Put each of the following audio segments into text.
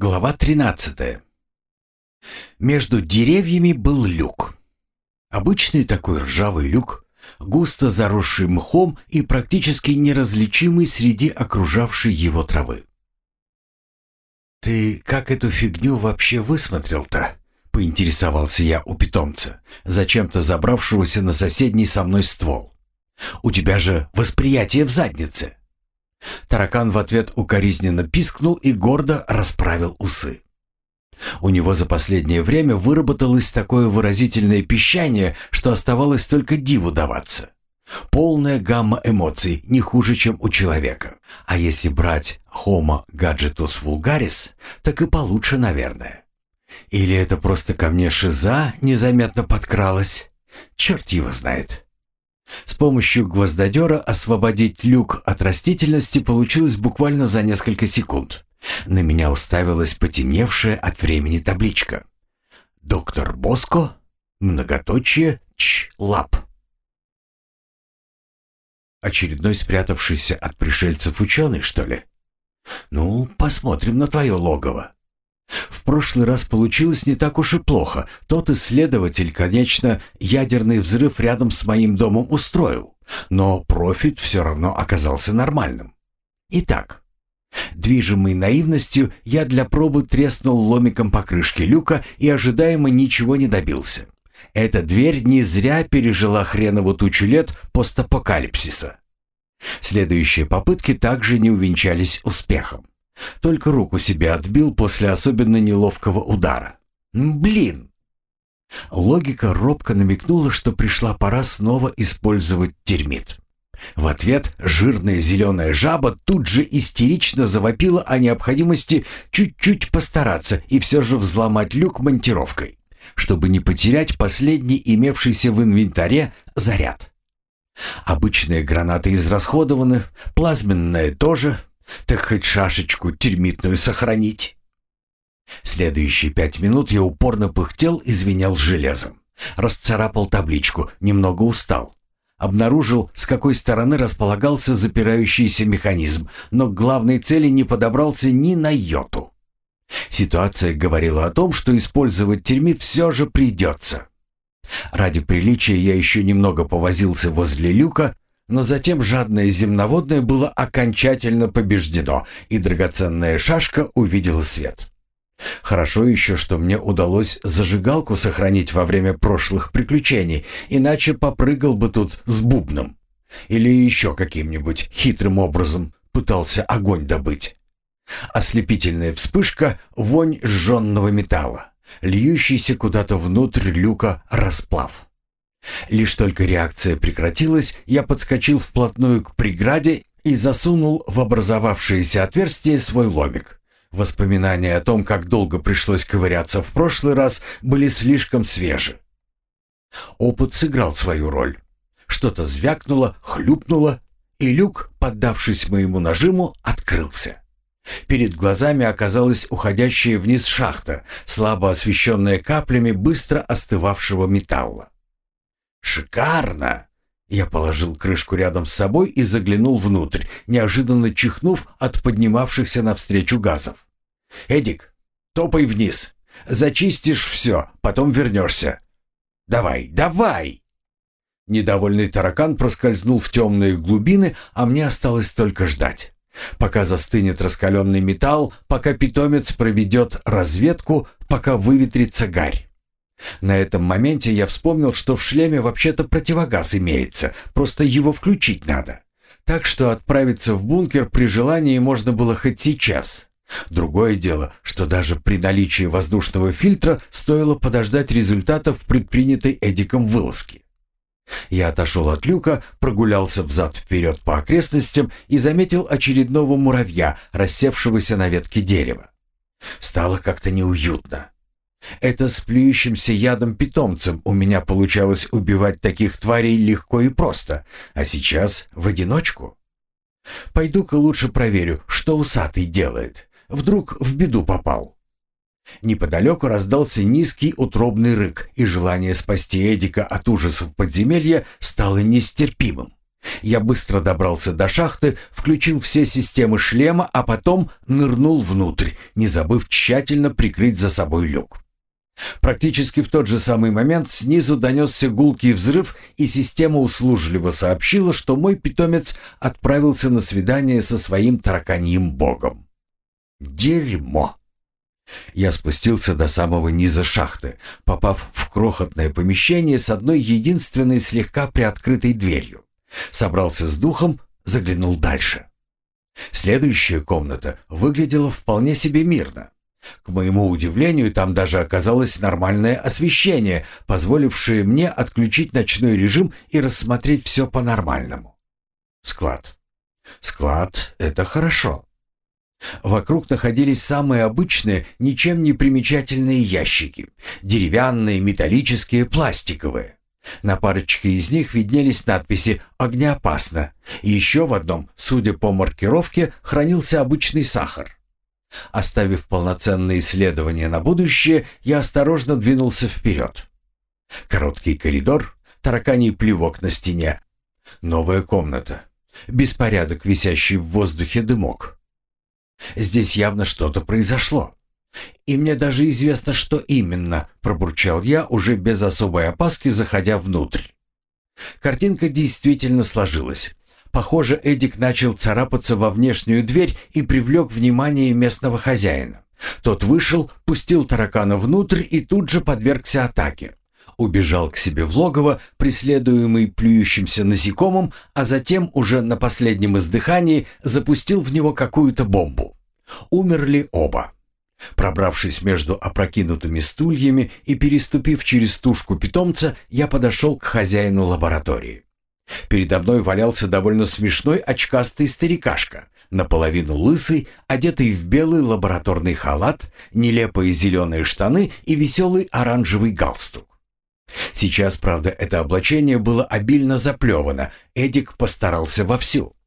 Глава 13. Между деревьями был люк. Обычный такой ржавый люк, густо заросший мхом и практически неразличимый среди окружавшей его травы. «Ты как эту фигню вообще высмотрел-то?» — поинтересовался я у питомца, зачем-то забравшегося на соседний со мной ствол. «У тебя же восприятие в заднице!» Таракан в ответ укоризненно пискнул и гордо расправил усы. У него за последнее время выработалось такое выразительное пищание, что оставалось только диву даваться. Полная гамма эмоций, не хуже, чем у человека. А если брать Homo gadgetus vulgaris, так и получше, наверное. Или это просто ко мне шиза незаметно подкралась? Черт его знает. С помощью гвоздодера освободить люк от растительности получилось буквально за несколько секунд. На меня уставилась потемневшая от времени табличка. «Доктор Боско, многоточие, лап». Очередной спрятавшийся от пришельцев ученый, что ли? Ну, посмотрим на твое логово. В прошлый раз получилось не так уж и плохо. Тот исследователь, конечно, ядерный взрыв рядом с моим домом устроил, но профит все равно оказался нормальным. Итак, движимый наивностью, я для пробы треснул ломиком по крышке люка и ожидаемо ничего не добился. Эта дверь не зря пережила хренову тучу лет постапокалипсиса. Следующие попытки также не увенчались успехом. Только руку себе отбил после особенно неловкого удара. Блин! Логика робко намекнула, что пришла пора снова использовать термит. В ответ жирная зеленая жаба тут же истерично завопила о необходимости чуть-чуть постараться и все же взломать люк монтировкой, чтобы не потерять последний имевшийся в инвентаре заряд. Обычные гранаты израсходованы, плазменная тоже. Так хоть шашечку термитную сохранить. Следующие 5 минут я упорно пыхтел и звенел железом. Расцарапал табличку, немного устал. Обнаружил, с какой стороны располагался запирающийся механизм, но к главной цели не подобрался ни на йоту. Ситуация говорила о том, что использовать термит все же придется. Ради приличия я еще немного повозился возле люка, но затем жадное земноводное было окончательно побеждено, и драгоценная шашка увидела свет. Хорошо еще, что мне удалось зажигалку сохранить во время прошлых приключений, иначе попрыгал бы тут с бубном. Или еще каким-нибудь хитрым образом пытался огонь добыть. Ослепительная вспышка, вонь сжженного металла, льющийся куда-то внутрь люка расплав. Лишь только реакция прекратилась, я подскочил вплотную к преграде и засунул в образовавшееся отверстие свой ломик. Воспоминания о том, как долго пришлось ковыряться в прошлый раз, были слишком свежи. Опыт сыграл свою роль. Что-то звякнуло, хлюпнуло, и люк, поддавшись моему нажиму, открылся. Перед глазами оказалась уходящая вниз шахта, слабо освещенная каплями быстро остывавшего металла. «Шикарно!» Я положил крышку рядом с собой и заглянул внутрь, неожиданно чихнув от поднимавшихся навстречу газов. «Эдик, топай вниз. Зачистишь все, потом вернешься. Давай, давай!» Недовольный таракан проскользнул в темные глубины, а мне осталось только ждать. Пока застынет раскаленный металл, пока питомец проведет разведку, пока выветрится гарь. На этом моменте я вспомнил, что в шлеме вообще-то противогаз имеется, просто его включить надо. Так что отправиться в бункер при желании можно было хоть сейчас. Другое дело, что даже при наличии воздушного фильтра стоило подождать результатов предпринятой Эдиком вылазки. Я отошел от люка, прогулялся взад-вперед по окрестностям и заметил очередного муравья, рассевшегося на ветке дерева. Стало как-то неуютно. Это с плюющимся ядом питомцем у меня получалось убивать таких тварей легко и просто, а сейчас в одиночку. Пойду-ка лучше проверю, что усатый делает. Вдруг в беду попал. Неподалеку раздался низкий утробный рык, и желание спасти Эдика от ужасов подземелья стало нестерпимым. Я быстро добрался до шахты, включил все системы шлема, а потом нырнул внутрь, не забыв тщательно прикрыть за собой люк. Практически в тот же самый момент снизу донесся гулкий взрыв, и система услужливо сообщила, что мой питомец отправился на свидание со своим тараканьим богом. Дерьмо! Я спустился до самого низа шахты, попав в крохотное помещение с одной единственной слегка приоткрытой дверью. Собрался с духом, заглянул дальше. Следующая комната выглядела вполне себе мирно. К моему удивлению, там даже оказалось нормальное освещение, позволившее мне отключить ночной режим и рассмотреть все по-нормальному. Склад. Склад — это хорошо. Вокруг находились самые обычные, ничем не примечательные ящики. Деревянные, металлические, пластиковые. На парочке из них виднелись надписи «Огнеопасно». И еще в одном, судя по маркировке, хранился обычный сахар. Оставив полноценные исследования на будущее, я осторожно двинулся вперед. Короткий коридор, тараканий плевок на стене. Новая комната. Беспорядок, висящий в воздухе дымок. Здесь явно что-то произошло. И мне даже известно, что именно, пробурчал я, уже без особой опаски, заходя внутрь. Картинка действительно сложилась. Похоже, Эдик начал царапаться во внешнюю дверь и привлек внимание местного хозяина. Тот вышел, пустил таракана внутрь и тут же подвергся атаке. Убежал к себе в логово, преследуемый плюющимся насекомым, а затем уже на последнем издыхании запустил в него какую-то бомбу. Умерли оба. Пробравшись между опрокинутыми стульями и переступив через тушку питомца, я подошел к хозяину лаборатории. Передо мной валялся довольно смешной очкастый старикашка, наполовину лысый, одетый в белый лабораторный халат, нелепые зеленые штаны и веселый оранжевый галстук. Сейчас, правда, это облачение было обильно заплевано, Эдик постарался вовсю.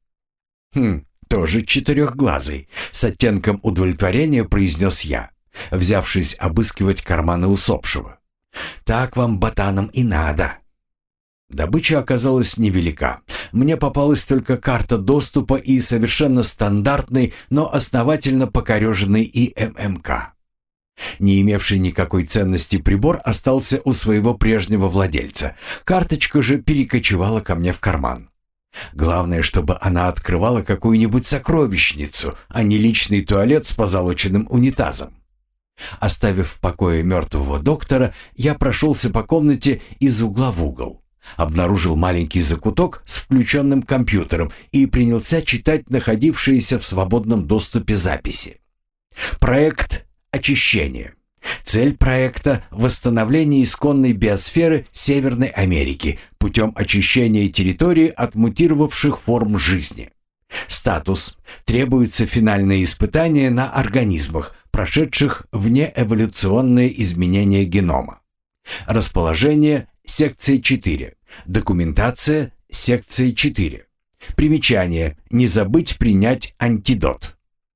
Тоже четырехглазый, с оттенком удовлетворения произнес я, взявшись обыскивать карманы усопшего. Так вам, ботанам, и надо. Добыча оказалась невелика. Мне попалась только карта доступа и совершенно стандартный, но основательно покореженный ИММК. Не имевший никакой ценности прибор остался у своего прежнего владельца. Карточка же перекочевала ко мне в карман. Главное, чтобы она открывала какую-нибудь сокровищницу, а не личный туалет с позолоченным унитазом. Оставив в покое мертвого доктора, я прошелся по комнате из угла в угол. Обнаружил маленький закуток с включенным компьютером и принялся читать находившиеся в свободном доступе записи. Проект «Очищение». Цель проекта – восстановление исконной биосферы Северной Америки путем очищения территории от мутировавших форм жизни. Статус – требуется финальное испытание на организмах, прошедших внеэволюционные изменения генома. Расположение – секция 4. Документация – секция 4. Примечание – не забыть принять антидот.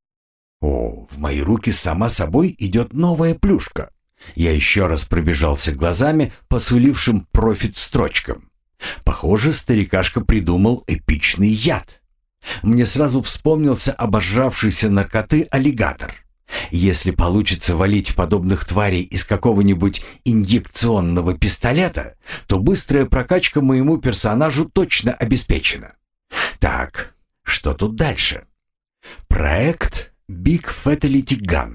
О, в мои руки сама собой идет новая плюшка. Я еще раз пробежался глазами по сулившим профит строчкам. Похоже, старикашка придумал эпичный яд. Мне сразу вспомнился обожравшийся наркоты аллигатор. Если получится валить подобных тварей из какого-нибудь инъекционного пистолета, то быстрая прокачка моему персонажу точно обеспечена. Так, что тут дальше? Проект Big Fatality Gun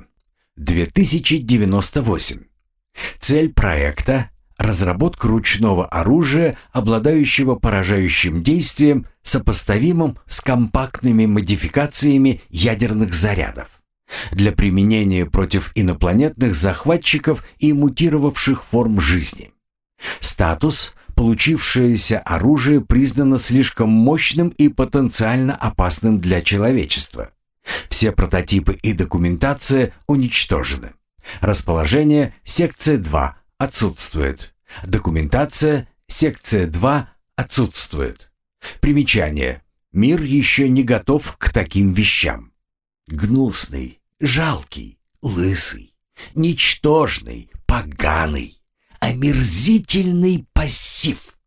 2098. Цель проекта – разработка ручного оружия, обладающего поражающим действием, сопоставимым с компактными модификациями ядерных зарядов, для применения против инопланетных захватчиков и мутировавших форм жизни. Статус – получившееся оружие признано слишком мощным и потенциально опасным для человечества. Все прототипы и документация уничтожены. Расположение – секция 2 отсутствует. Документация – секция 2 отсутствует. Примечание. Мир еще не готов к таким вещам. Гнусный, жалкий, лысый, ничтожный, поганый, омерзительный пассив.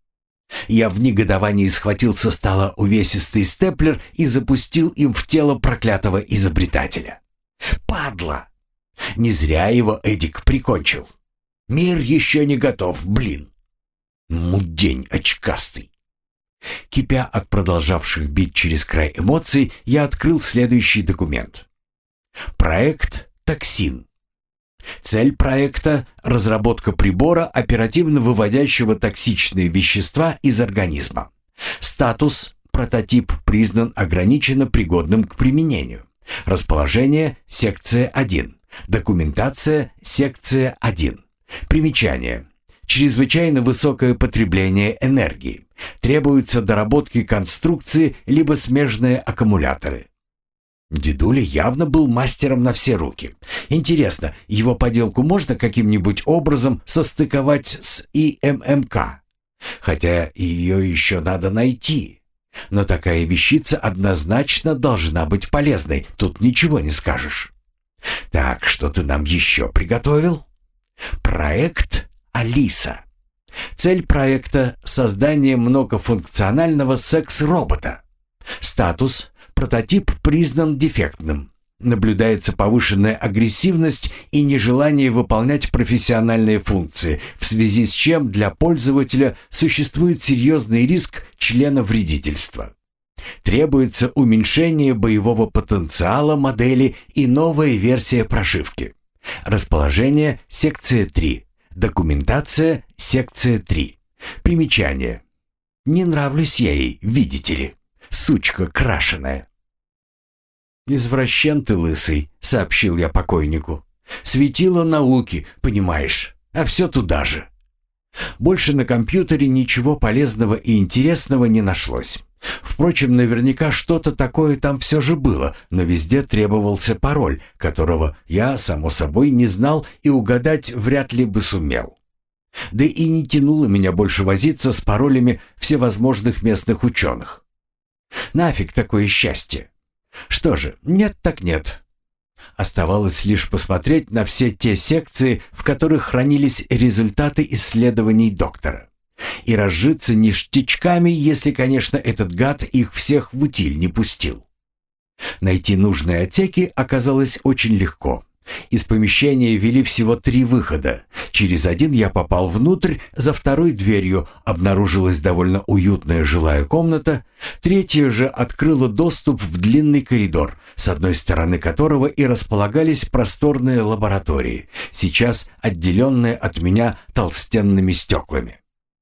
Я в негодовании схватил со стола увесистый степлер и запустил им в тело проклятого изобретателя. Падла! Не зря его Эдик прикончил. Мир еще не готов, блин. Мудень очкастый. Кипя от продолжавших бить через край эмоций, я открыл следующий документ. Проект «Токсин». Цель проекта – разработка прибора, оперативно выводящего токсичные вещества из организма. Статус – прототип признан ограниченно пригодным к применению. Расположение – секция 1. Документация – секция 1. Примечание. Чрезвычайно высокое потребление энергии. Требуются доработки конструкции либо смежные аккумуляторы. Дедуля явно был мастером на все руки. Интересно, его поделку можно каким-нибудь образом состыковать с ИММК? Хотя ее еще надо найти. Но такая вещица однозначно должна быть полезной, тут ничего не скажешь. Так, что ты нам еще приготовил? Проект «Алиса». Цель проекта – создание многофункционального секс-робота. Статус – прототип признан дефектным. Наблюдается повышенная агрессивность и нежелание выполнять профессиональные функции, в связи с чем для пользователя существует серьезный риск членовредительства. Требуется уменьшение боевого потенциала модели и новая версия прошивки. Расположение – секция 3. Документация – секция 3. Примечание. Не нравлюсь я ей, видите ли. Сучка крашеная. «Извращен ты, лысый», — сообщил я покойнику. «Светило науки, понимаешь, а все туда же». Больше на компьютере ничего полезного и интересного не нашлось. Впрочем, наверняка что-то такое там все же было, но везде требовался пароль, которого я, само собой, не знал и угадать вряд ли бы сумел. Да и не тянуло меня больше возиться с паролями всевозможных местных ученых. Нафиг такое счастье. Что же, нет так нет. Оставалось лишь посмотреть на все те секции, в которых хранились результаты исследований доктора. И разжиться ништячками, если, конечно, этот гад их всех в утиль не пустил. Найти нужные отсеки оказалось очень легко. Из помещения вели всего 3 выхода. Через один я попал внутрь, за второй дверью обнаружилась довольно уютная жилая комната, третья же открыла доступ в длинный коридор, с одной стороны которого и располагались просторные лаборатории, сейчас отделенные от меня толстенными стеклами.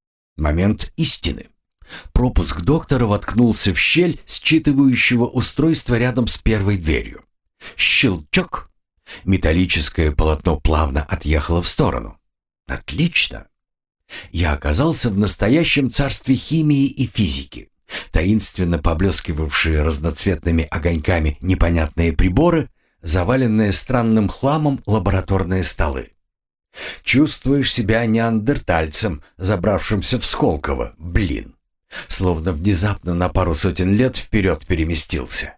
Момент истины. Пропуск доктора воткнулся в щель считывающего устройства рядом с первой дверью. Щелчок. Металлическое полотно плавно отъехало в сторону. Отлично. Я оказался в настоящем царстве химии и физики. Таинственно поблескивавшие разноцветными огоньками непонятные приборы, заваленные странным хламом лабораторные столы. Чувствуешь себя неандертальцем, забравшимся в Сколково, блин. Словно внезапно на пару сотен лет вперед переместился.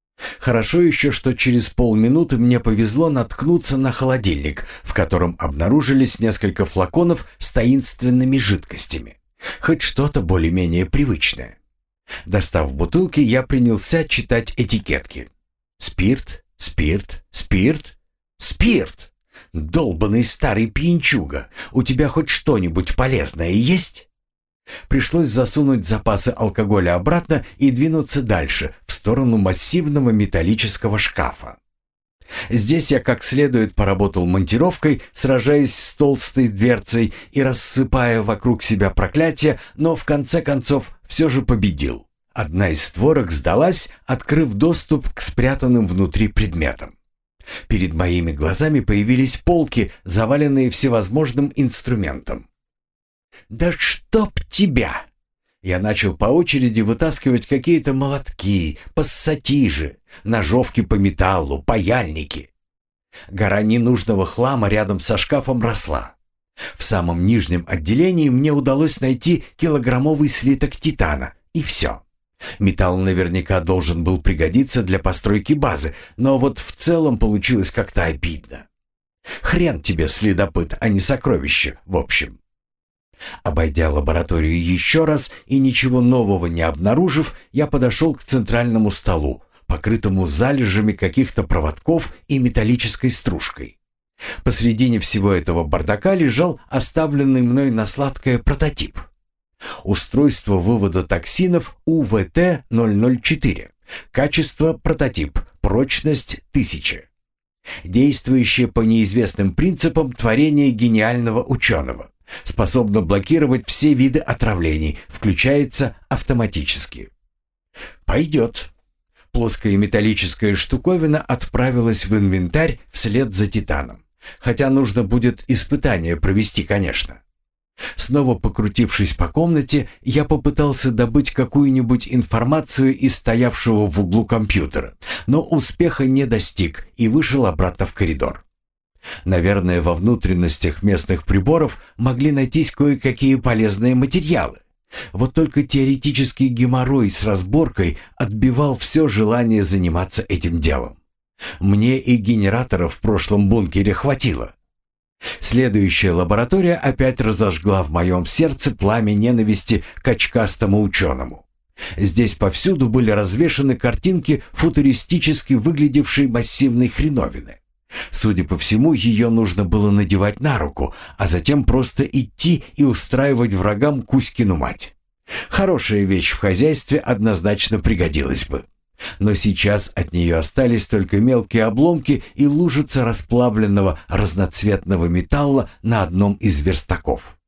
Хорошо еще, что через полминуты мне повезло наткнуться на холодильник, в котором обнаружились несколько флаконов с таинственными жидкостями. Хоть что-то более-менее привычное. Достав бутылки, я принялся читать этикетки. Спирт, спирт, спирт, спирт. Долбаный старый пьянчуга, у тебя хоть что-нибудь полезное есть? Пришлось засунуть запасы алкоголя обратно и двинуться дальше, в сторону массивного металлического шкафа. Здесь я как следует поработал монтировкой, сражаясь с толстой дверцей и рассыпая вокруг себя проклятия, но в конце концов все же победил. Одна из створок сдалась, открыв доступ к спрятанным внутри предметам. Перед моими глазами появились полки, заваленные всевозможным инструментом. «Да чтоб тебя!» Я начал по очереди вытаскивать какие-то молотки, пассатижи, ножовки по металлу, паяльники. Гора ненужного хлама рядом со шкафом росла. В самом нижнем отделении мне удалось найти килограммовый слиток титана, и все. Металл наверняка должен был пригодиться для постройки базы, но вот в целом получилось как-то обидно. Хрен тебе, следопыт, а не сокровище, в общем. Обойдя лабораторию еще раз и ничего нового не обнаружив, я подошел к центральному столу, покрытому залежами каких-то проводков и металлической стружкой. Посредине всего этого бардака лежал оставленный мной на сладкое прототип. Устройство вывода токсинов УВТ-004. Качество прототип. Прочность 1000. Действующее по неизвестным принципам творение гениального ученого. Способно блокировать все виды отравлений, включается автоматически. Пойдет. Плоская металлическая штуковина отправилась в инвентарь вслед за титаном. Хотя нужно будет испытание провести, конечно. Снова покрутившись по комнате, я попытался добыть какую-нибудь информацию из стоявшего в углу компьютера, но успеха не достиг и вышел обратно в коридор. Наверное, во внутренностях местных приборов могли найтись кое-какие полезные материалы. Вот только теоретический геморрой с разборкой отбивал все желание заниматься этим делом. Мне и генераторов в прошлом бункере хватило. Следующая лаборатория опять разожгла в моем сердце пламя ненависти к очкастому ученому. Здесь повсюду были развешаны картинки футуристически выглядевшей массивной хреновины. Судя по всему, ее нужно было надевать на руку, а затем просто идти и устраивать врагам Кузькину мать. Хорошая вещь в хозяйстве однозначно пригодилась бы. Но сейчас от нее остались только мелкие обломки и лужица расплавленного разноцветного металла на одном из верстаков.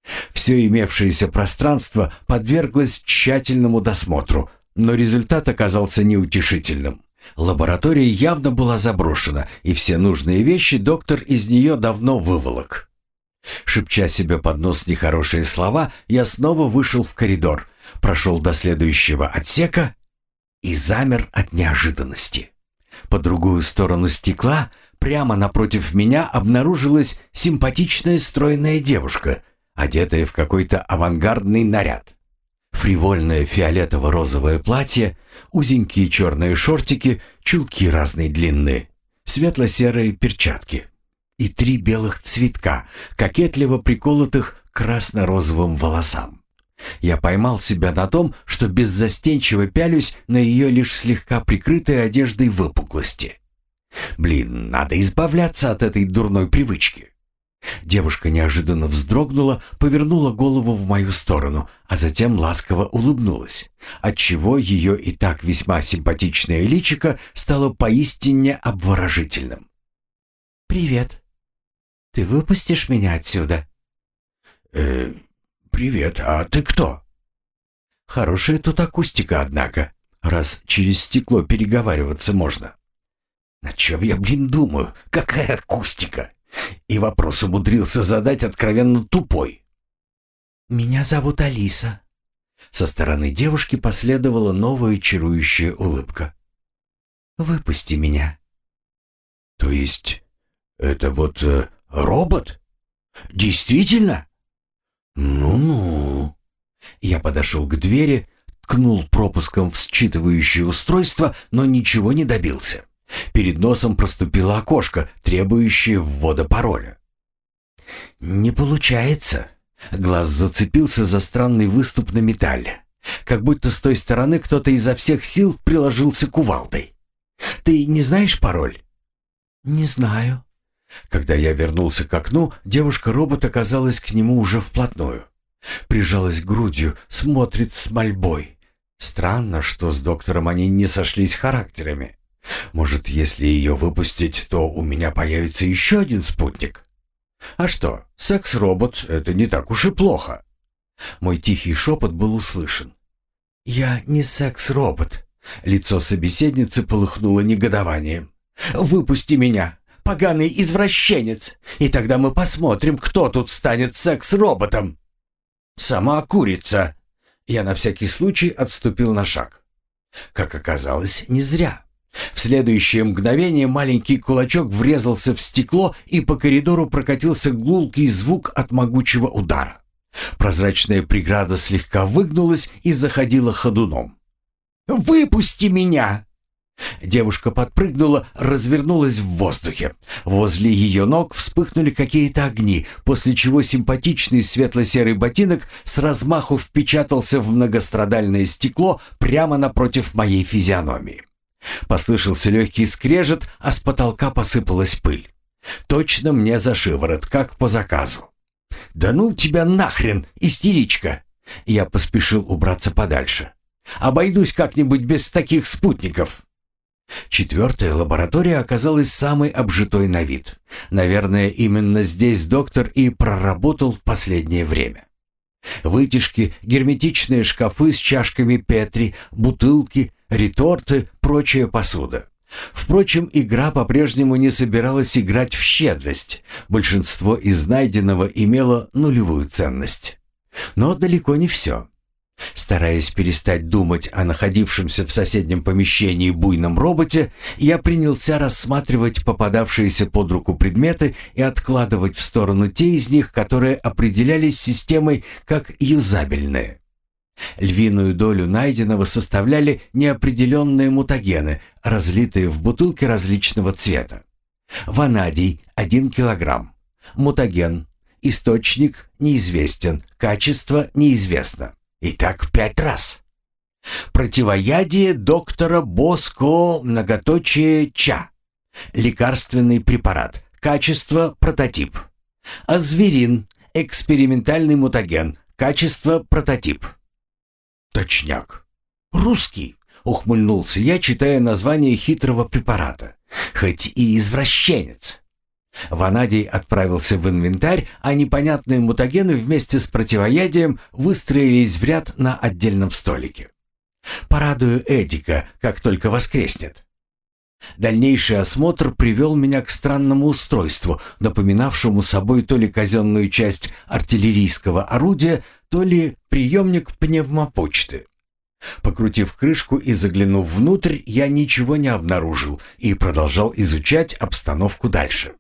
Все имевшееся пространство подверглось тщательному досмотру, но результат оказался неутешительным. Лаборатория явно была заброшена, и все нужные вещи доктор из нее давно выволок. Шепча себе под нос нехорошие слова, я снова вышел в коридор, прошел до следующего отсека и замер от неожиданности. По другую сторону стекла, прямо напротив меня, обнаружилась симпатичная стройная девушка, одетая в какой-то авангардный наряд. Фривольное фиолетово-розовое платье, узенькие черные шортики, чулки разной длины, светло-серые перчатки и 3 белых цветка, кокетливо приколотых к красно-розовым волосам. Я поймал себя на том, что беззастенчиво пялюсь на ее лишь слегка прикрытой одеждой выпуклости. Блин, надо избавляться от этой дурной привычки. Девушка неожиданно вздрогнула, повернула голову в мою сторону, а затем ласково улыбнулась, отчего ее и так весьма симпатичное личико стало поистине обворожительным. «Привет. Ты выпустишь меня отсюда?» «Привет. А ты кто?» «Хорошая тут акустика, однако, раз через стекло переговариваться можно». «На чем я, думаю? Какая акустика?» И вопрос умудрился задать откровенно тупой. «Меня зовут Алиса». Со стороны девушки последовала новая чарующая улыбка. «Выпусти меня». «То есть это вот робот? Действительно?» «Ну-ну». Я подошел к двери, ткнул пропуском в считывающее устройство, но ничего не добился. Перед носом проступило окошко, требующее ввода пароля. «Не получается». Глаз зацепился за странный выступ на металле. Как будто с той стороны кто-то изо всех сил приложился кувалдой. «Ты не знаешь пароль?» «Не знаю». Когда я вернулся к окну, девушка-робот оказалась к нему уже вплотную. Прижалась грудью, смотрит с мольбой. Странно, что с доктором они не сошлись характерами. Может, если ее выпустить, то у меня появится еще один спутник? А что, секс-робот — это не так уж и плохо. Мой тихий шепот был услышан. «Я не секс-робот». Лицо собеседницы полыхнуло негодованием. «Выпусти меня, поганый извращенец, и тогда мы посмотрим, кто тут станет секс-роботом». «Сама курица». Я на всякий случай отступил на шаг. Как оказалось, не зря. В следующее мгновение маленький кулачок врезался в стекло, и по коридору прокатился гулкий звук от могучего удара. Прозрачная преграда слегка выгнулась и заходила ходуном. «Выпусти меня!» Девушка подпрыгнула, развернулась в воздухе. Возле ее ног вспыхнули какие-то огни, после чего симпатичный светло-серый ботинок с размаху впечатался в многострадальное стекло прямо напротив моей физиономии. Послышался легкий скрежет, а с потолка посыпалась пыль. Точно мне за шиворот, как по заказу. «Да ну тебя нахрен, истеричка!» Я поспешил убраться подальше. «Обойдусь как-нибудь без таких спутников». Четвертая лаборатория оказалась самой обжитой на вид. Наверное, именно здесь доктор и проработал в последнее время. Вытяжки, герметичные шкафы с чашками Петри, бутылки, реторты, прочая посуда. Впрочем, игра по-прежнему не собиралась играть в щедрость. Большинство из найденного имело нулевую ценность. Но далеко не все. Стараясь перестать думать о находившемся в соседнем помещении буйном роботе, я принялся рассматривать попадавшиеся под руку предметы и откладывать в сторону те из них, которые определялись системой как юзабельные. Львиную долю найденного составляли неопределенные мутагены, разлитые в бутылке различного цвета. Ванадий – 1 килограмм. Мутаген. Источник неизвестен. Качество неизвестно. И так 5 раз. Противоядие доктора Боско, многоточие Ча. Лекарственный препарат. Качество прототип. Азверин. Экспериментальный мутаген. Качество прототип. Точняк. Русский. Ухмыльнулся я, читая название хитрого препарата. Хоть и извращенец. Ванадий отправился в инвентарь, а непонятные мутагены вместе с противоядием выстроились в ряд на отдельном столике. Порадую Эдика, как только воскреснет. Дальнейший осмотр привел меня к странному устройству, напоминавшему собой то ли казенную часть артиллерийского орудия, то ли приемник пневмопочты. Покрутив крышку и заглянув внутрь, я ничего не обнаружил и продолжал изучать обстановку дальше.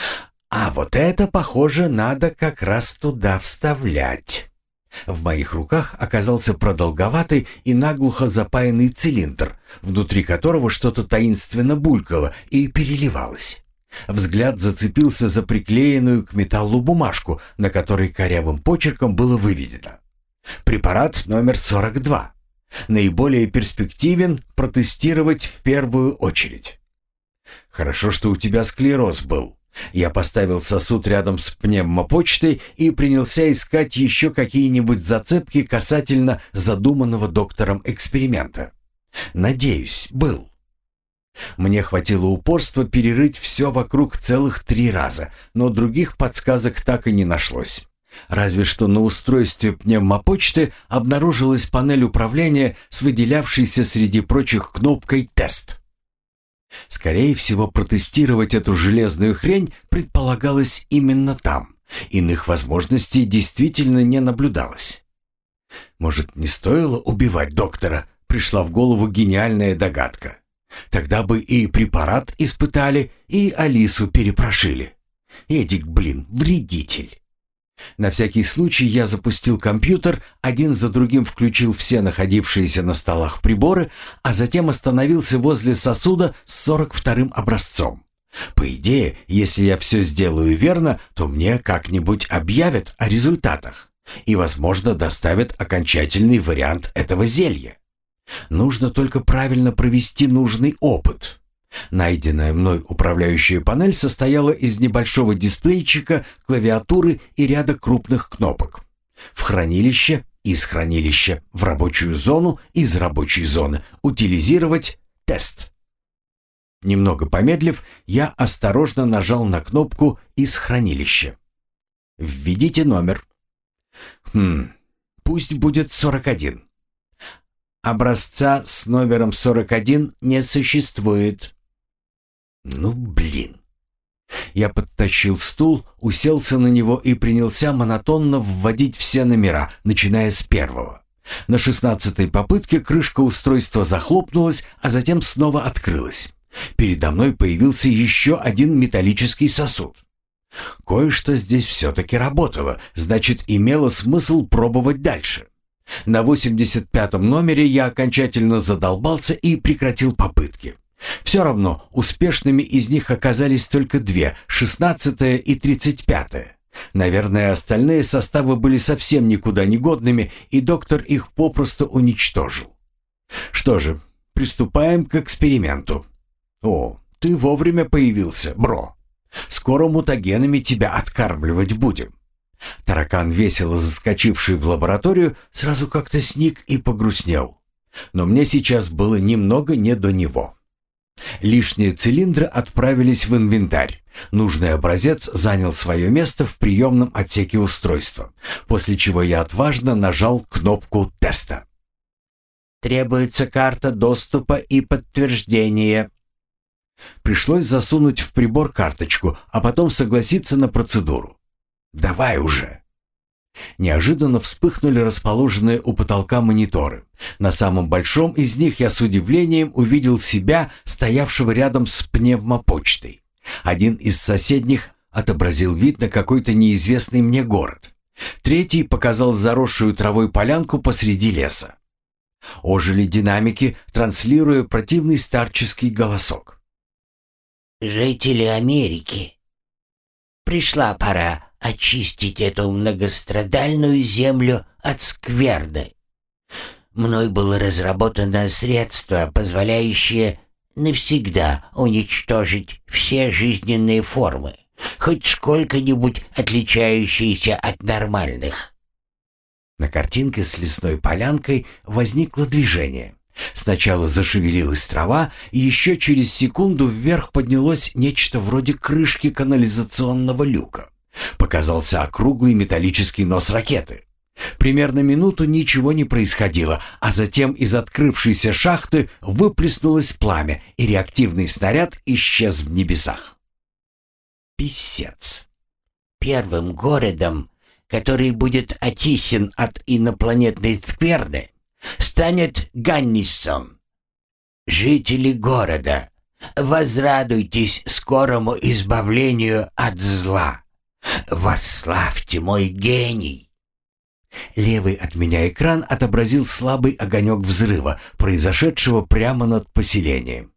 А вот это, похоже, надо как раз туда вставлять. В моих руках оказался продолговатый и наглухо запаянный цилиндр, внутри которого что-то таинственно булькало и переливалось. Взгляд зацепился за приклеенную к металлу бумажку, на которой корявым почерком было выведено: препарат номер 42. Наиболее перспективен протестировать в первую очередь. Хорошо, что у тебя склероз был. Я поставил сосуд рядом с пневмопочтой и принялся искать еще какие-нибудь зацепки касательно задуманного доктором эксперимента. Надеюсь, был. Мне хватило упорства перерыть все вокруг целых 3 раза, но других подсказок так и не нашлось. Разве что на устройстве пневмопочты обнаружилась панель управления с выделявшейся среди прочих кнопкой «Тест». Скорее всего, протестировать эту железную хрень предполагалось именно там. Иных возможностей действительно не наблюдалось. Может, не стоило убивать доктора? Пришла в голову гениальная догадка. Тогда бы и препарат испытали, и Алису перепрошили. Эдик, блин, вредитель. На всякий случай я запустил компьютер, один за другим включил все находившиеся на столах приборы, а затем остановился возле сосуда с 42-м образцом. По идее, если я все сделаю верно, то мне как-нибудь объявят о результатах и, возможно, доставят окончательный вариант этого зелья. Нужно только правильно провести нужный опыт. Найденная мной управляющая панель состояла из небольшого дисплейчика, клавиатуры и ряда крупных кнопок. В хранилище, из хранилища, в рабочую зону, из рабочей зоны, утилизировать, тест. Немного помедлив, я осторожно нажал на кнопку «Из хранилища». «Введите номер». Пусть будет 41. Образца с номером 41 не существует. Ну, блин. Я подтащил стул, уселся на него и принялся монотонно вводить все номера, начиная с 1-го. На 16-й попытке крышка устройства захлопнулась, а затем снова открылась. Передо мной появился еще один металлический сосуд. Кое-что здесь все-таки работало, значит, имело смысл пробовать дальше. На 85-м номере я окончательно задолбался и прекратил попытки. Все равно успешными из них оказались только две, 16-я и 35-я. Наверное, остальные составы были совсем никуда не годными, и доктор их попросту уничтожил. Что же, приступаем к эксперименту. О, ты вовремя появился, бро. Скоро мутагенами тебя откармливать будем. Таракан, весело заскочивший в лабораторию, сразу как-то сник и погрустнел. Но мне сейчас было немного не до него. Лишние цилиндры отправились в инвентарь. Нужный образец занял свое место в приемном отсеке устройства, после чего я отважно нажал кнопку теста. «Требуется карта доступа и подтверждения». Пришлось засунуть в прибор карточку, а потом согласиться на процедуру. «Давай уже!» Неожиданно вспыхнули расположенные у потолка мониторы. На самом большом из них я с удивлением увидел себя, стоявшего рядом с пневмопочтой. Один из соседних отобразил вид на какой-то неизвестный мне город. Третий показал заросшую травой полянку посреди леса. Ожили динамики, транслируя противный старческий голосок. «Жители Америки, пришла пора очистить эту многострадальную землю от скверны. Мной было разработано средство, позволяющее навсегда уничтожить все жизненные формы, хоть сколько-нибудь отличающиеся от нормальных». На картинке с лесной полянкой возникло движение. Сначала зашевелилась трава, и еще через секунду вверх поднялось нечто вроде крышки канализационного люка. Показался округлый металлический нос ракеты. Примерно минуту ничего не происходило, а затем из открывшейся шахты выплеснулось пламя, и реактивный снаряд исчез в небесах. Писец. Первым городом, который будет очищен от инопланетной скверны, станет Ганнисон. Жители города, возрадуйтесь скорому избавлению от зла. Восславьте мой гений. Левый от меня экран отобразил слабый огонек взрыва, произошедшего прямо над поселением.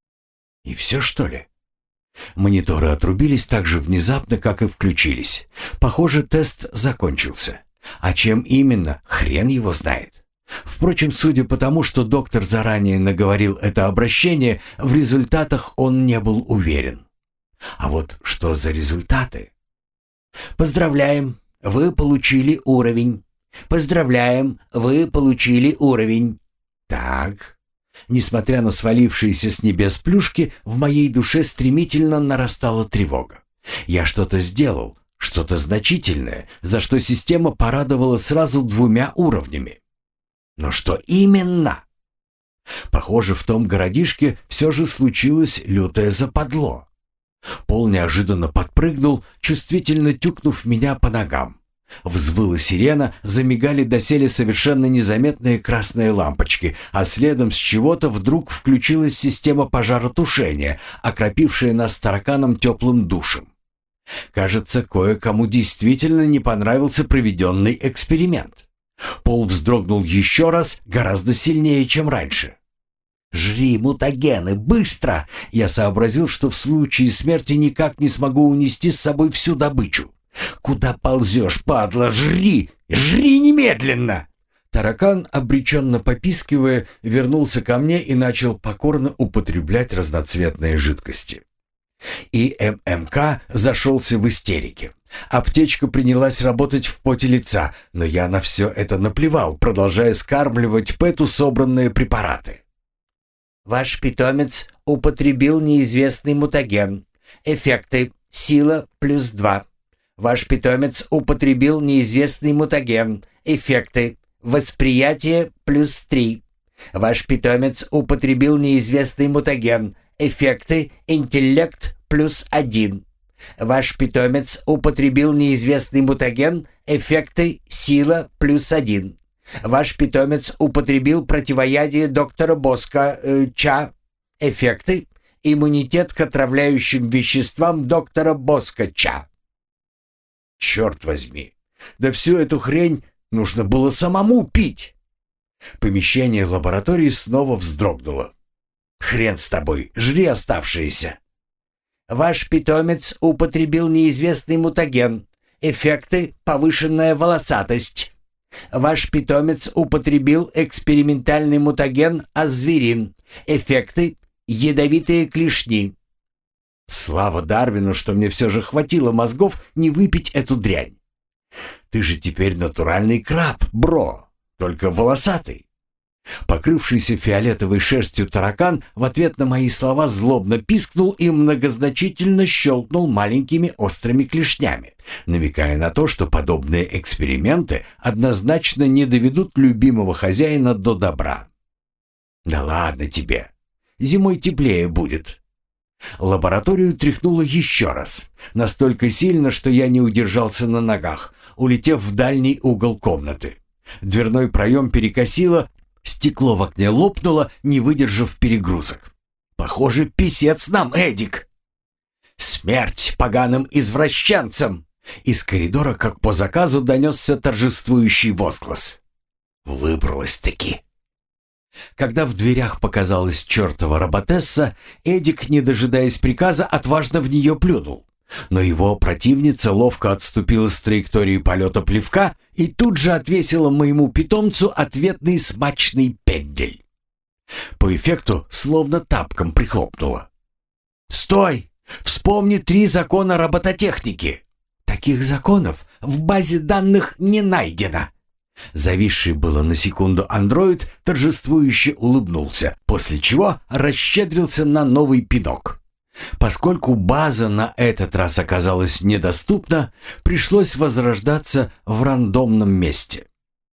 И все, что ли? Мониторы отрубились так же внезапно, как и включились. Похоже, тест закончился. А чем именно, хрен его знает. Впрочем, судя по тому, что доктор заранее наговорил это обращение, в результатах он не был уверен. А вот что за результаты? «Поздравляем, вы получили уровень. Поздравляем, вы получили уровень». Так. Несмотря на свалившиеся с небес плюшки, в моей душе стремительно нарастала тревога. Я что-то сделал, что-то значительное, за что система порадовала сразу 2 уровнями. Но что именно? Похоже, в том городишке все же случилось лютое западло. Пол неожиданно подпрыгнул, чувствительно тюкнув меня по ногам. Взвыла сирена, замигали доселе совершенно незаметные красные лампочки, а следом с чего-то вдруг включилась система пожаротушения, окропившая нас тараканом теплым душем. Кажется, кое-кому действительно не понравился проведенный эксперимент. Пол вздрогнул еще раз, гораздо сильнее, чем раньше. «Жри мутагены, быстро!» Я сообразил, что в случае смерти никак не смогу унести с собой всю добычу. «Куда ползешь, падла? Жри! Жри немедленно!» Таракан, обреченно попискивая, вернулся ко мне и начал покорно употреблять разноцветные жидкости. И ММК зашелся в истерике. Аптечка принялась работать в поте лица, но я на все это наплевал, продолжая скармливать Пэту собранные препараты. Ваш питомец употребил неизвестный мутаген. Эффекты: сила +2. Ваш питомец употребил неизвестный мутаген. Эффекты: восприятие +3. Ваш питомец употребил неизвестный мутаген. Эффекты: интеллект +1. Ваш питомец употребил неизвестный мутаген. Эффекты: сила +1. Ваш питомец употребил противоядие доктора Боска, ЧА. Эффекты: иммунитет к отравляющим веществам доктора Боска, ЧА. Черт возьми, да всю эту хрень Нужно было самому пить. Помещение лаборатории снова вздрогнуло. Хрен с тобой, жри оставшиеся. Ваш питомец употребил неизвестный мутаген. Эффекты: повышенная волосатость. Ваш питомец употребил экспериментальный мутаген азверин. Эффекты: ядовитые клешни. Слава Дарвину, что мне все же хватило мозгов не выпить эту дрянь. Ты же теперь натуральный краб, бро, только волосатый. Покрывшийся фиолетовой шерстью таракан в ответ на мои слова злобно пискнул и многозначительно щелкнул маленькими острыми клешнями, намекая на то, что подобные эксперименты однозначно не доведут любимого хозяина до добра. «Да ладно тебе. Зимой теплее будет». Лабораторию тряхнуло еще раз, настолько сильно, что я не удержался на ногах, улетев в дальний угол комнаты. Дверной проем перекосило, стекло в окне лопнуло, не выдержав перегрузок. Похоже, писец нам, Эдик. «Смерть поганым извращенцам!» Из коридора, как по заказу, донесся торжествующий возглас. Выбралась-таки. Когда в дверях показалась чертова роботесса, Эдик, не дожидаясь приказа, отважно в нее плюнул. Но его противница ловко отступила с траектории полета плевка и тут же отвесила моему питомцу ответный смачный пендель. По эффекту словно тапком прихлопнула. «Стой! Вспомни 3 закона робототехники. Таких законов в базе данных не найдено». Зависший было на секунду андроид торжествующе улыбнулся, после чего расщедрился на новый пинок. Поскольку база на этот раз оказалась недоступна, пришлось возрождаться в рандомном месте.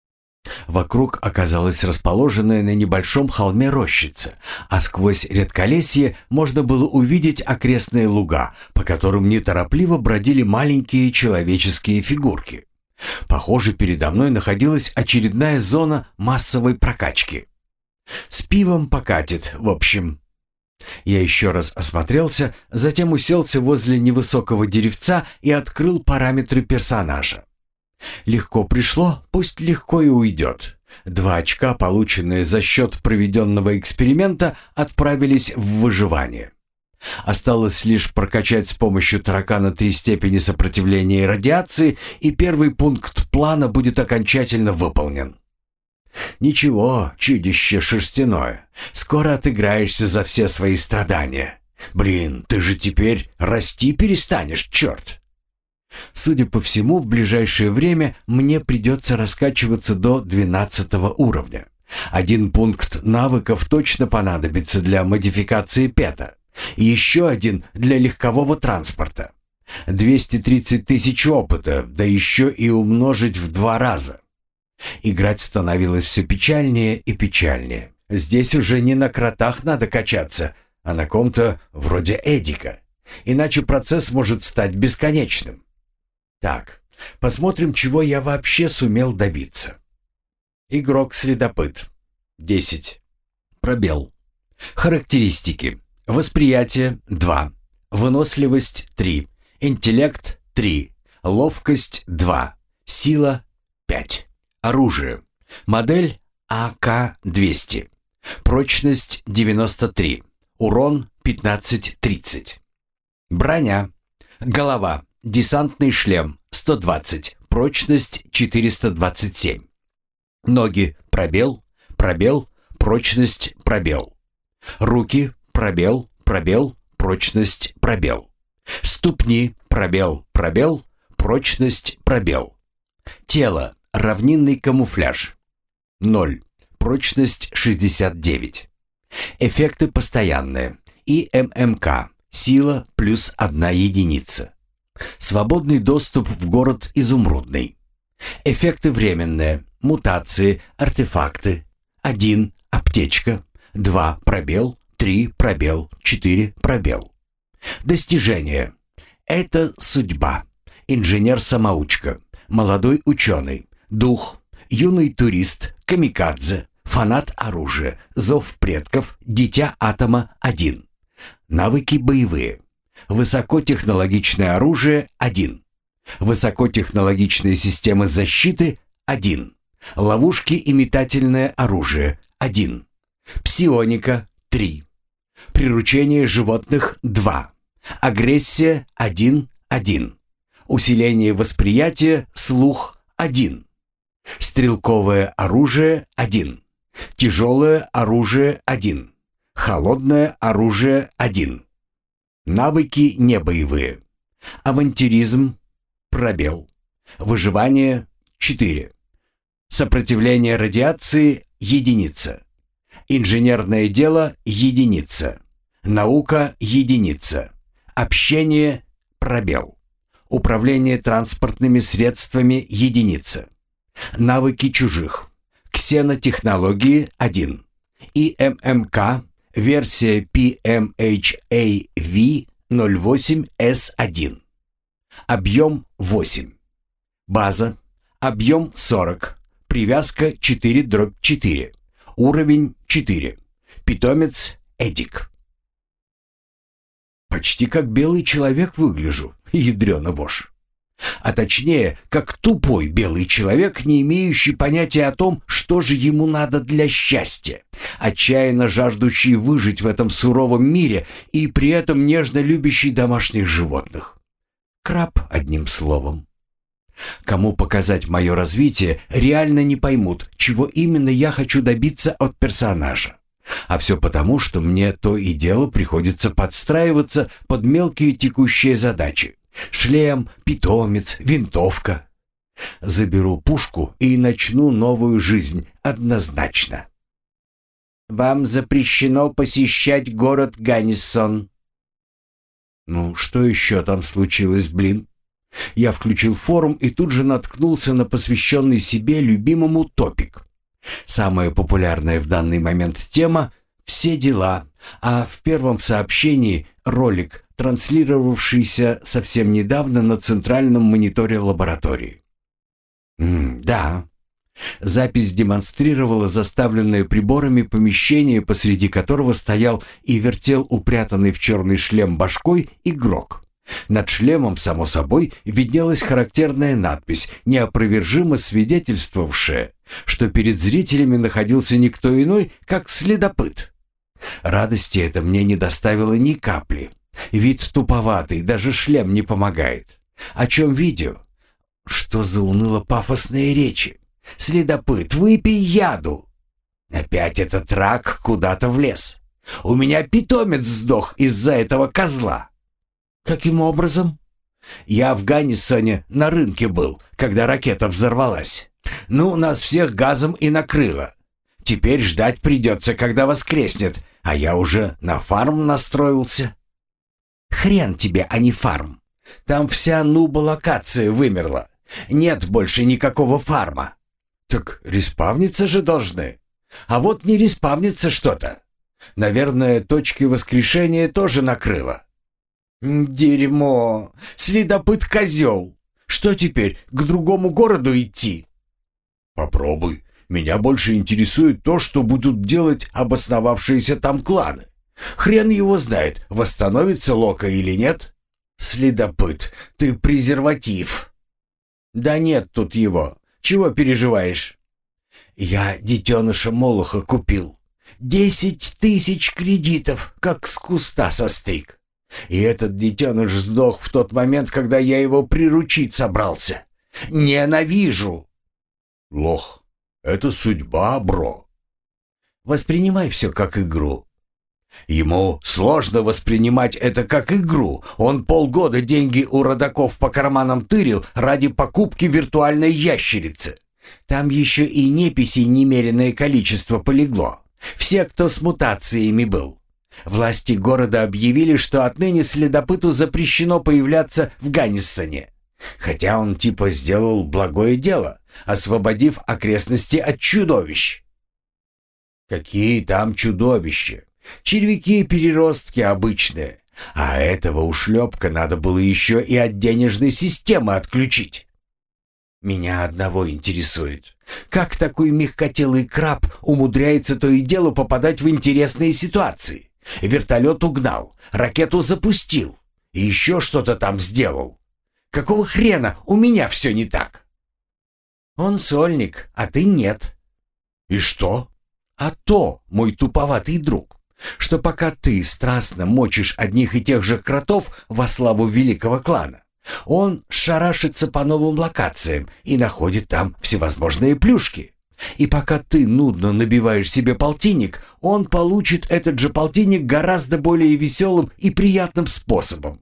Вокруг оказалась расположенная на небольшом холме рощица, а сквозь редколесье можно было увидеть окрестные луга, по которым неторопливо бродили маленькие человеческие фигурки. Похоже, передо мной находилась очередная зона массовой прокачки. С пивом покатит, в общем. Я еще раз осмотрелся, затем уселся возле невысокого деревца и открыл параметры персонажа. Легко пришло, пусть легко и уйдет. 2 очка, полученные за счет проведенного эксперимента, отправились в выживание. Осталось лишь прокачать с помощью таракана 3 степени сопротивления радиации, и первый пункт плана будет окончательно выполнен. Ничего, чудище шерстяное, скоро отыграешься за все свои страдания. Блин, ты же теперь расти перестанешь, черт. Судя по всему, в ближайшее время мне придется раскачиваться до 12 уровня. 1 пункт навыков точно понадобится для модификации пета. И еще 1 для легкового транспорта. 230 тысяч опыта, да еще и умножить в 2 раза. Играть становилось все печальнее и печальнее. Здесь уже не на кротах надо качаться, а на ком-то вроде Эдика. Иначе процесс может стать бесконечным. Так, посмотрим, чего я вообще сумел добиться. Игрок-следопыт. 10. Пробел. Характеристики. Восприятие 2, выносливость 3, интеллект 3, ловкость 2, сила 5. Оружие. Модель АК-200. Прочность 93, урон 15-30. Броня. Голова. Десантный шлем 120, прочность 427. Ноги. Пробел, пробел, прочность пробел. Руки. Пробел, пробел, прочность, пробел. Ступни, пробел, пробел, прочность, пробел. Тело, равнинный камуфляж. 0, прочность 69. Эффекты постоянные. И ММК, сила плюс 1 единица. Свободный доступ в город Изумрудный. Эффекты временные. Мутации, артефакты. 1, аптечка. 2, пробел. 3, пробел, 4, пробел. Достижения. Это судьба. Инженер-самоучка. Молодой ученый. Дух. Юный турист. Камикадзе. Фанат оружия. Зов предков. Дитя атома 1. Навыки боевые. Высокотехнологичное оружие 1. Высокотехнологичные системы защиты 1. Ловушки и метательное оружие – 1. Псионика – 3. Приручение животных – 2. Агрессия – 1, 1. Усиление восприятия, слух – 1. Стрелковое оружие – 1. Тяжелое оружие – 1. Холодное оружие – 1. Навыки небоевые. Авантюризм – пробел. Выживание – 4. Сопротивление радиации – единица. Инженерное дело – единица. Наука – единица. Общение – пробел. Управление транспортными средствами – единица. Навыки чужих. Ксенотехнологии – 1. ИММК, версия PMHAV08S1. Объем – 8. База. Объем – 40. Привязка 4/4. Уровень 4. Питомец Эдик. Почти как белый человек выгляжу, ядрёна вошь. А точнее, как тупой белый человек, не имеющий понятия о том, что же ему надо для счастья, отчаянно жаждущий выжить в этом суровом мире и при этом нежно любящий домашних животных. Краб, одним словом. Кому показать мое развитие, реально не поймут, чего именно я хочу добиться от персонажа. А все потому, что мне то и дело приходится подстраиваться под мелкие текущие задачи. Шлем, питомец, винтовка. Заберу пушку и начну новую жизнь однозначно. Вам запрещено посещать город Ганнисон. Ну, что еще там случилось, блин? Я включил форум и тут же наткнулся на посвященный себе любимому топик. Самая популярная в данный момент тема — все дела, а в первом сообщении ролик, транслировавшийся совсем недавно на центральном мониторе лаборатории. Да. Запись демонстрировала заставленное приборами помещение, посреди которого стоял и вертел упрятанный в черный шлем башкой игрок. Над шлемом, само собой, виднелась характерная надпись, неопровержимо свидетельствовавшая, что перед зрителями находился никто иной, как следопыт. Радости это мне не доставило ни капли. Вид туповатый, даже шлем не помогает. О чем видео? Что за уныло-пафосные речи? Следопыт, выпей яду. Опять этот рак куда-то влез. У меня питомец сдох из-за этого козла. Каким образом? Я в Ганнисоне на рынке был, когда ракета взорвалась. Ну, нас всех газом и накрыло. Теперь ждать придется, когда воскреснет, а я уже на фарм настроился. Хрен тебе, а не фарм. Там вся нуба-локация вымерла. Нет больше никакого фарма. Так респавниться же должны. А вот не респавнится что-то. Наверное, точки воскрешения тоже накрыло. Дерьмо! Следопыт-козел! Что теперь, к другому городу идти? Попробуй. Меня больше интересует то, что будут делать обосновавшиеся там кланы. Хрен его знает, восстановится Лока или нет. Следопыт, ты презерватив. Да нет тут его. Чего переживаешь? Я детеныша Молоха купил. 10 000 кредитов, как с куста состриг. И этот детеныш сдох в тот момент, когда я его приручить собрался. Ненавижу. Лох, это судьба, бро. Воспринимай все как игру. Ему сложно воспринимать это как игру. Он полгода деньги у родаков по карманам тырил ради покупки виртуальной ящерицы. Там еще и неписей немереное количество полегло. Все, кто с мутациями был. Власти города объявили, что отныне следопыту запрещено появляться в Ганниссоне. Хотя он типа сделал благое дело, освободив окрестности от чудовищ. Какие там чудовища? Червяки-переростки обычные. А этого ушлепка надо было еще и от денежной системы отключить. Меня одного интересует. Как такой мягкотелый краб умудряется то и дело попадать в интересные ситуации? Вертолет угнал, ракету запустил, и еще что-то там сделал. Какого хрена у меня все не так? Он сольник, а ты нет. И что? А то, мой туповатый друг, что пока ты страстно мочишь одних и тех же кротов во славу великого клана, он шарашится по новым локациям и находит там всевозможные плюшки. И пока ты нудно набиваешь себе полтинник, он получит этот же полтинник гораздо более веселым и приятным способом.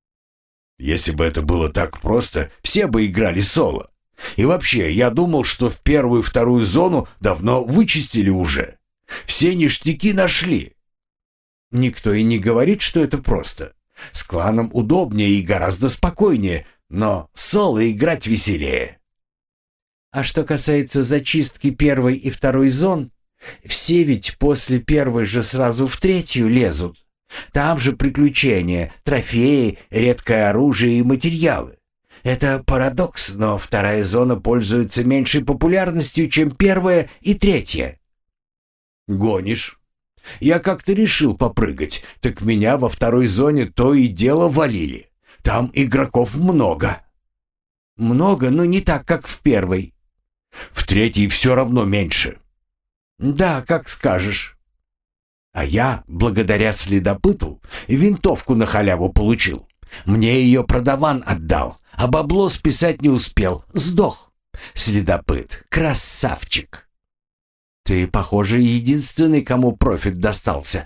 Если бы это было так просто, все бы играли соло. И вообще, я думал, что в первую и вторую зону давно вычистили уже. Все ништяки нашли. Никто и не говорит, что это просто. С кланом удобнее и гораздо спокойнее, но соло играть веселее. А что касается зачистки первой и второй зон, все ведь после первой же сразу в третью лезут. Там же приключения, трофеи, редкое оружие и материалы. Это парадокс, но вторая зона пользуется меньшей популярностью, чем первая и третья. Гонишь? Я как-то решил попрыгать, так меня во второй зоне то и дело валили. Там игроков много. Много, но не так, как в первой. В третьей все равно меньше. Да, как скажешь. А я, благодаря следопыту, винтовку на халяву получил. Мне ее продаван отдал, а бабло списать не успел, сдох. Следопыт, красавчик. Ты, похоже, единственный, кому профит достался.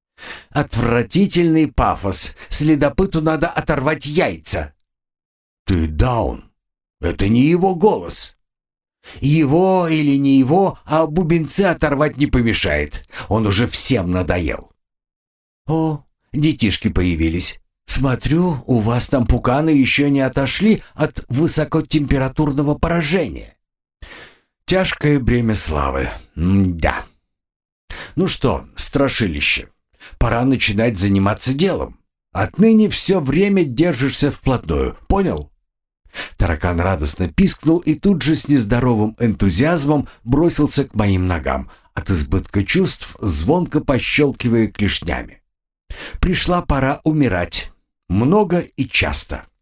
Отвратительный пафос. Следопыту надо оторвать яйца. Ты даун. Это не его голос. Его или не его, а бубенцы оторвать не помешает. Он уже всем надоел. О, детишки появились. Смотрю, у вас там пуканы еще не отошли от высокотемпературного поражения. Тяжкое бремя славы. Да. Ну что, страшилище, пора начинать заниматься делом. Отныне все время держишься вплотную, понял? Таракан радостно пискнул и тут же с нездоровым энтузиазмом бросился к моим ногам, от избытка чувств звонко пощелкивая клешнями. Пришла пора умирать. Много и часто.